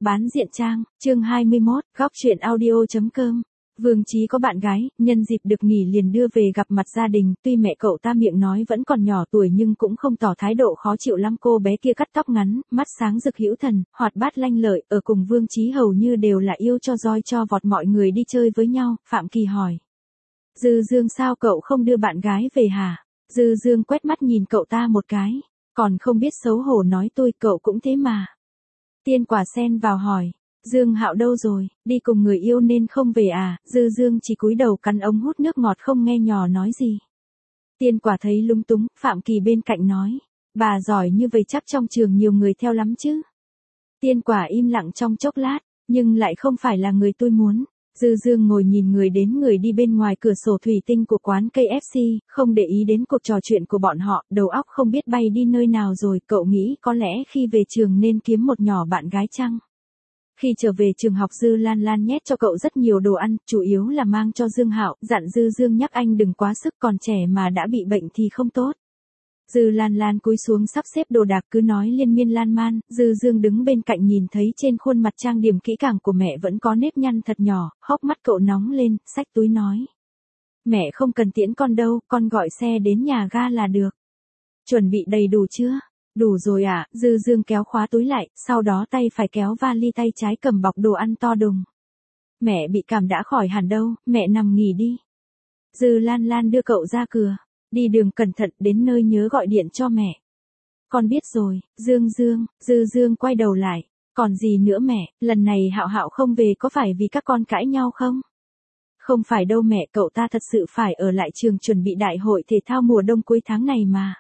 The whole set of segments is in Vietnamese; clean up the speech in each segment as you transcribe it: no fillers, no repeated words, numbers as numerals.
Bán diện trang, chương 21, góc truyện audio.com. Vương Chí có bạn gái, nhân dịp được nghỉ liền đưa về gặp mặt gia đình, tuy mẹ cậu ta miệng nói vẫn còn nhỏ tuổi nhưng cũng không tỏ thái độ khó chịu lắm. Cô bé kia cắt tóc ngắn, mắt sáng rực hữu thần, hoạt bát lanh lợi, ở cùng Vương Chí hầu như đều là yêu cho roi cho vọt, mọi người đi chơi với nhau. Phạm Kỳ hỏi: Dư Dương sao cậu không đưa bạn gái về hả? Dư Dương quét mắt nhìn cậu ta một cái, còn không biết xấu hổ nói tôi cậu cũng thế mà. Tiên Quả xen vào hỏi: Dương Hạo đâu rồi, đi cùng người yêu nên không về à? Dư Dương chỉ cúi đầu cắn ống hút nước ngọt không nghe nhỏ nói gì. Tiên Quả thấy lúng túng, Phạm Kỳ bên cạnh nói: Bà giỏi như vậy chắc trong trường nhiều người theo lắm chứ. Tiên Quả im lặng trong chốc lát, nhưng lại không phải là người tôi muốn. Dư Dương ngồi nhìn người đến người đi bên ngoài cửa sổ thủy tinh của quán KFC, không để ý đến cuộc trò chuyện của bọn họ, đầu óc không biết bay đi nơi nào rồi. Cậu nghĩ có lẽ khi về trường nên kiếm một nhỏ bạn gái chăng? Khi trở về trường học Dư Lan Lan nhét cho cậu rất nhiều đồ ăn, chủ yếu là mang cho Dương Hạo, dặn Dư Dương nhắc anh đừng quá sức, còn trẻ mà đã bị bệnh thì không tốt. Dư Lan Lan cúi xuống sắp xếp đồ đạc cứ nói liên miên lan man. Dư Dương đứng bên cạnh nhìn thấy trên khuôn mặt trang điểm kỹ càng của mẹ vẫn có nếp nhăn thật nhỏ, hốc mắt cậu nóng lên, xách túi nói: Mẹ không cần tiễn con đâu, con gọi xe đến nhà ga là được. Chuẩn bị đầy đủ chưa? Đủ rồi ạ. Dư Dương kéo khóa túi lại, sau đó tay phải kéo vali, tay trái cầm bọc đồ ăn to đùng. Mẹ bị cảm đã khỏi hẳn đâu, mẹ nằm nghỉ đi. Dư Lan Lan đưa cậu ra cửa. Đi đường cẩn thận, đến nơi nhớ gọi điện cho mẹ. Con biết rồi. Dư Dương quay đầu lại. Còn gì nữa mẹ, lần này Hạo Hạo không về có phải vì các con cãi nhau không? Không phải đâu mẹ, cậu ta thật sự phải ở lại trường chuẩn bị đại hội thể thao mùa đông cuối tháng này mà.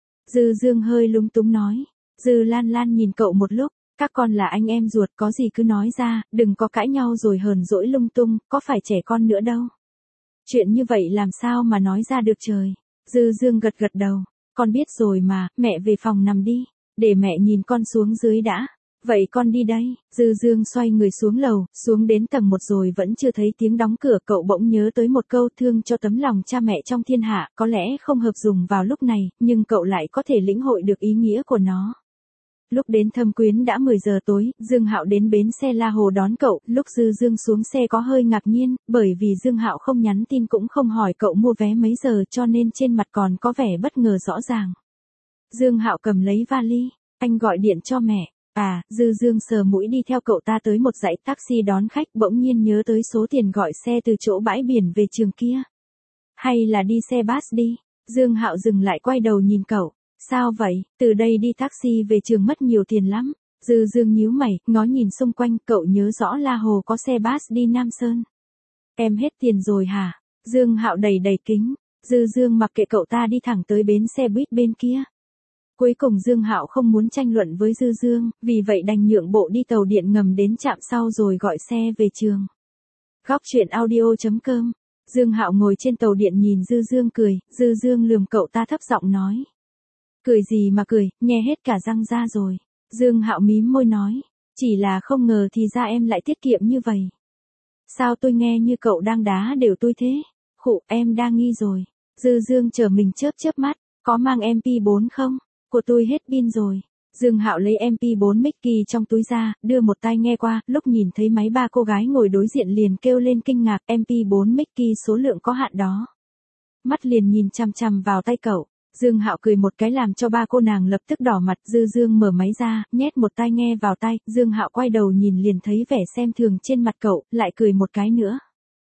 Dư Dương hơi lúng túng nói. Dư Lan Lan nhìn cậu một lúc, các con là anh em ruột, có gì cứ nói ra, đừng có cãi nhau rồi hờn dỗi lung tung, có phải trẻ con nữa đâu. Chuyện như vậy làm sao mà nói ra được trời. Dư Dương gật gật đầu. Con biết rồi mà, mẹ về phòng nằm đi, để mẹ nhìn con xuống dưới đã. Vậy con đi đây. Dư Dương xoay người xuống lầu, xuống đến tầng 1 rồi vẫn chưa thấy tiếng đóng cửa. Cậu bỗng nhớ tới một câu: thương cho tấm lòng cha mẹ trong thiên hạ, có lẽ không hợp dùng vào lúc này, nhưng cậu lại có thể lĩnh hội được ý nghĩa của nó. Lúc đến Thâm Quyến đã 10 giờ tối, Dương Hạo đến bến xe La Hồ đón cậu. Lúc Dư Dương xuống xe có hơi ngạc nhiên, bởi vì Dương Hạo không nhắn tin cũng không hỏi cậu mua vé mấy giờ, cho nên trên mặt còn có vẻ bất ngờ rõ ràng. Dương Hạo cầm lấy vali. Anh gọi điện cho mẹ. À, Dư Dương sờ mũi đi theo cậu ta tới một dãy taxi đón khách, bỗng nhiên nhớ tới số tiền gọi xe từ chỗ bãi biển về trường kia. Hay là đi xe bus đi? Dương Hạo dừng lại quay đầu nhìn cậu. Sao vậy, từ đây đi taxi về trường mất nhiều tiền lắm. Dư Dương nhíu mày, ngó nhìn xung quanh, cậu nhớ rõ La Hồ có xe bus đi Nam Sơn. Em hết tiền rồi hả? Dương Hạo đầy kính. Dư Dương mặc kệ cậu ta đi thẳng tới bến xe buýt bên kia. Cuối cùng Dương Hạo không muốn tranh luận với Dư Dương, vì vậy đành nhượng bộ đi tàu điện ngầm đến trạm sau rồi gọi xe về trường. Góc truyện audio.com. Dương Hạo ngồi trên tàu điện nhìn Dư Dương cười. Dư Dương lườm cậu ta thấp giọng nói: Cười gì mà cười, nghe hết cả răng ra rồi. Dương Hạo mím môi nói: Chỉ là không ngờ thì ra em lại tiết kiệm như vậy. Sao tôi nghe như cậu đang đá đều tôi thế? Khụ, em đang nghi rồi. Dư Dương chờ mình chớp mắt. Có mang MP4 không? Của tôi hết pin rồi. Dương Hạo lấy MP4 Mickey trong túi ra, đưa một tai nghe qua, lúc nhìn thấy máy ba cô gái ngồi đối diện liền kêu lên kinh ngạc. MP4 Mickey số lượng có hạn đó. Mắt liền nhìn chằm chằm vào tay cậu. Dương Hạo cười một cái làm cho ba cô nàng lập tức đỏ mặt. Dư Dương mở máy ra, nhét một tai nghe vào tai. Dương Hạo quay đầu nhìn liền thấy vẻ xem thường trên mặt cậu, lại cười một cái nữa.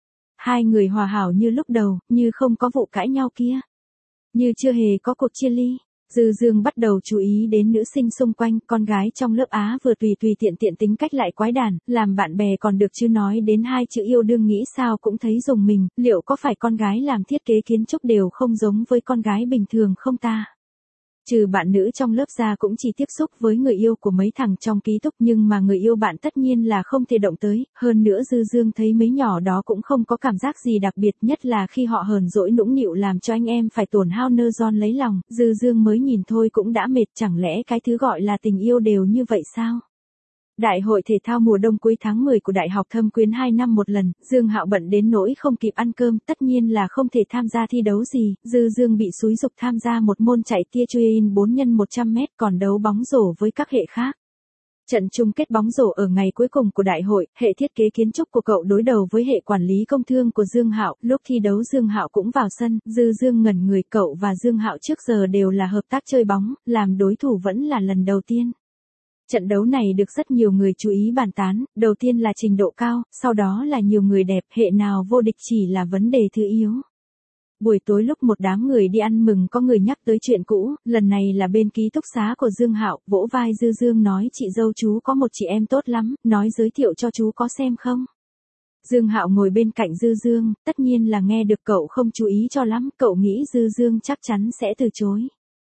Hai người hòa hảo như lúc đầu, như không có vụ cãi nhau kia, như chưa hề có cuộc chia ly. Dư Dương bắt đầu chú ý đến nữ sinh xung quanh, con gái trong lớp Á vừa tùy tiện tính cách lại quái đản, làm bạn bè còn được chứ nói đến hai chữ yêu đương nghĩ sao cũng thấy rùng mình, liệu có phải con gái làm thiết kế kiến trúc đều không giống với con gái bình thường không ta? Trừ bạn nữ trong lớp ra cũng chỉ tiếp xúc với người yêu của mấy thằng trong ký túc, nhưng mà người yêu bạn tất nhiên là không thể động tới, hơn nữa Dư Dương thấy mấy nhỏ đó cũng không có cảm giác gì đặc biệt, nhất là khi họ hờn dỗi nũng nịu làm cho anh em phải tổn hao nơ giòn lấy lòng. Dư Dương mới nhìn thôi cũng đã mệt, chẳng lẽ cái thứ gọi là tình yêu đều như vậy sao? Đại hội thể thao mùa đông cuối tháng 10 của Đại học Thâm Quyến 2 năm một lần, Dương Hạo bận đến nỗi không kịp ăn cơm, tất nhiên là không thể tham gia thi đấu gì. Dư Dương bị xúi giục tham gia một môn chạy tia truy 4x100m, còn đấu bóng rổ với các hệ khác. Trận chung kết bóng rổ ở ngày cuối cùng của đại hội, hệ thiết kế kiến trúc của cậu đối đầu với hệ quản lý công thương của Dương Hạo, lúc thi đấu Dương Hạo cũng vào sân, Dư Dương ngẩn người, cậu và Dương Hạo trước giờ đều là hợp tác chơi bóng, làm đối thủ vẫn là lần đầu tiên. Trận đấu này được rất nhiều người chú ý bàn tán, đầu tiên là trình độ cao, sau đó là nhiều người đẹp, hệ nào vô địch chỉ là vấn đề thứ yếu. Buổi tối lúc một đám người đi ăn mừng có người nhắc tới chuyện cũ, lần này là bên ký túc xá của Dương Hạo, vỗ vai Dư Dương nói chị dâu chú có một chị em tốt lắm, nói giới thiệu cho chú có xem không. Dương Hạo ngồi bên cạnh Dư Dương, tất nhiên là nghe được cậu không chú ý cho lắm, cậu nghĩ Dư Dương chắc chắn sẽ từ chối.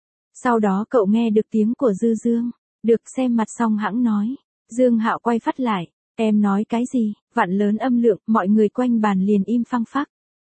Sau đó cậu nghe được tiếng của Dư Dương, được xem mặt xong hẵng nói. Dương Hạo quay phát lại, em nói cái gì, vạn lớn âm lượng, mọi người quanh bàn liền im phăng phắc.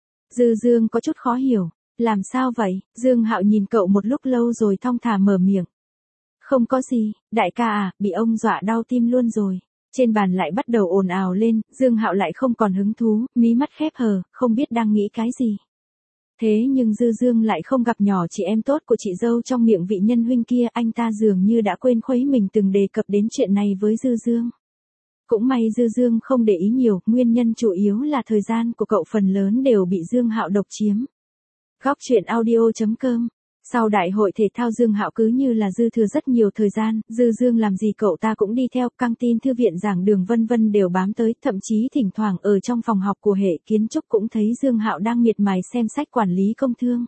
Dư Dương có chút khó hiểu, làm sao vậy? Dương Hạo nhìn cậu một lúc lâu rồi thong thả mở miệng. Không có gì, đại ca à, bị ông dọa đau tim luôn rồi. Trên bàn lại bắt đầu ồn ào lên, Dương Hạo lại không còn hứng thú, mí mắt khép hờ, không biết đang nghĩ cái gì. Thế nhưng Dư Dương lại không gặp nhỏ chị em tốt của chị dâu trong miệng vị nhân huynh kia, anh ta dường như đã quên khuấy mình từng đề cập đến chuyện này với Dư Dương. Cũng may Dư Dương không để ý nhiều, nguyên nhân chủ yếu là thời gian của cậu phần lớn đều bị Dương Hạo độc chiếm. Góc truyện audio.com. Sau đại hội thể thao Dương Hạo cứ như là dư thừa rất nhiều thời gian, Dư Dương làm gì cậu ta cũng đi theo, căng tin thư viện giảng đường vân vân đều bám tới, thậm chí thỉnh thoảng ở trong phòng học của hệ kiến trúc cũng thấy Dương Hạo đang miệt mài xem sách quản lý công thương.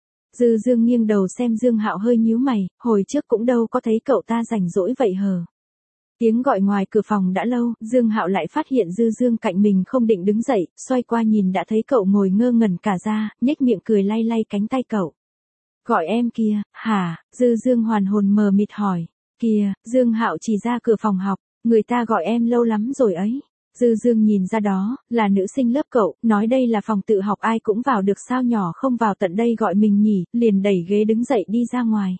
Dư Dương nghiêng đầu xem Dương Hạo hơi nhíu mày, hồi trước cũng đâu có thấy cậu ta rảnh rỗi vậy hờ. Tiếng gọi ngoài cửa phòng đã lâu, Dương Hạo lại phát hiện Dư Dương cạnh mình không định đứng dậy, xoay qua nhìn đã thấy cậu ngồi ngơ ngẩn cả ra, nhếch miệng cười lay lay cánh tay cậu. Gọi em kia, hả? Dư Dương hoàn hồn mờ mịt hỏi. Kìa, Dương Hạo chỉ ra cửa phòng học, người ta gọi em lâu lắm rồi ấy. Dư Dương nhìn ra đó, là nữ sinh lớp cậu, nói đây là phòng tự học ai cũng vào được sao nhỏ không vào tận đây gọi mình nhỉ, liền đẩy ghế đứng dậy đi ra ngoài.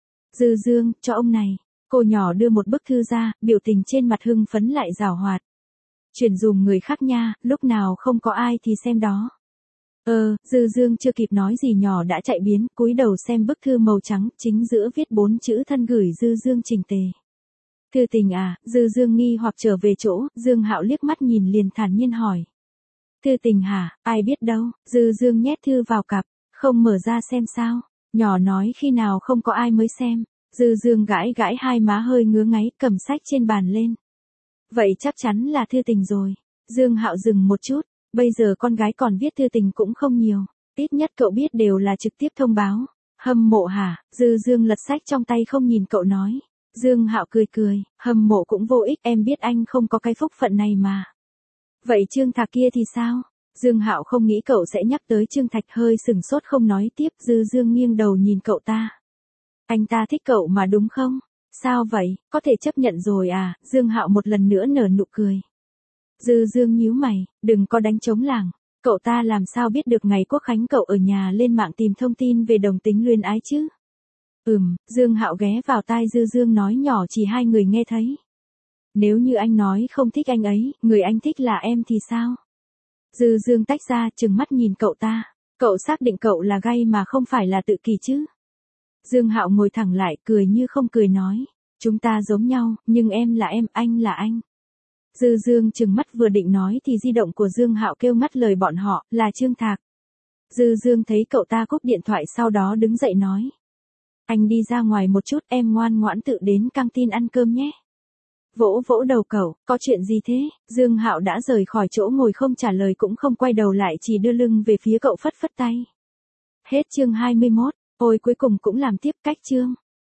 Dư Dương, cho ông này. Cô nhỏ đưa một bức thư ra, biểu tình trên mặt hưng phấn lại giảo hoạt. Chuyển dùm người khác nha, lúc nào không có ai thì xem đó. Dư Dương chưa kịp nói gì nhỏ đã chạy biến, cúi đầu xem bức thư màu trắng, chính giữa viết 4 chữ thân gửi Dư Dương trình tề. Thư tình à? Dư Dương nghi hoặc trở về chỗ, Dương Hạo liếc mắt nhìn liền thản nhiên hỏi. Thư tình hả? Ai biết đâu, Dư Dương nhét thư vào cặp, không mở ra xem sao, nhỏ nói khi nào không có ai mới xem. Dư Dương gãi gãi hai má hơi ngứa ngáy, cầm sách trên bàn lên. Vậy chắc chắn là thư tình rồi. Dương Hạo dừng một chút, bây giờ con gái còn viết thư tình cũng không nhiều, ít nhất cậu biết đều là trực tiếp thông báo. Hâm mộ hả? Dư Dương lật sách trong tay không nhìn cậu nói. Dương Hạo cười cười, hâm mộ cũng vô ích, em biết anh không có cái phúc phận này mà. Vậy Trương Thạc kia thì sao? Dương Hạo không nghĩ cậu sẽ nhắc tới Trương Thạch, hơi sừng sốt không nói tiếp. Dư Dương nghiêng đầu nhìn cậu ta. Anh ta thích cậu mà đúng không? Sao vậy, có thể chấp nhận rồi à? Dương Hạo một lần nữa nở nụ cười. Dư Dương nhíu mày, đừng có đánh trống lảng. Cậu ta làm sao biết được ngày Quốc Khánh cậu ở nhà lên mạng tìm thông tin về đồng tính luyến ái chứ? Dương Hạo ghé vào tai Dư Dương nói nhỏ chỉ hai người nghe thấy. Nếu như anh nói không thích anh ấy, người anh thích là em thì sao? Dư Dương tách ra, trừng mắt nhìn cậu ta. Cậu xác định cậu là gay mà không phải là tự kỷ chứ? Dương Hạo ngồi thẳng lại, cười như không cười nói. Chúng ta giống nhau, nhưng em là em, anh là anh. Dư Dương trừng mắt vừa định nói thì di động của Dương Hạo kêu ngắt lời bọn họ, là Trương Thạc. Dư Dương thấy cậu ta cúp điện thoại sau đó đứng dậy nói. Anh đi ra ngoài một chút, em ngoan ngoãn tự đến căng tin ăn cơm nhé. Vỗ vỗ đầu cậu, có chuyện gì thế? Dương Hạo đã rời khỏi chỗ ngồi không trả lời cũng không quay đầu lại, chỉ đưa lưng về phía cậu phất phất tay. Hết chương 21, ôi cuối cùng cũng làm tiếp cách chương.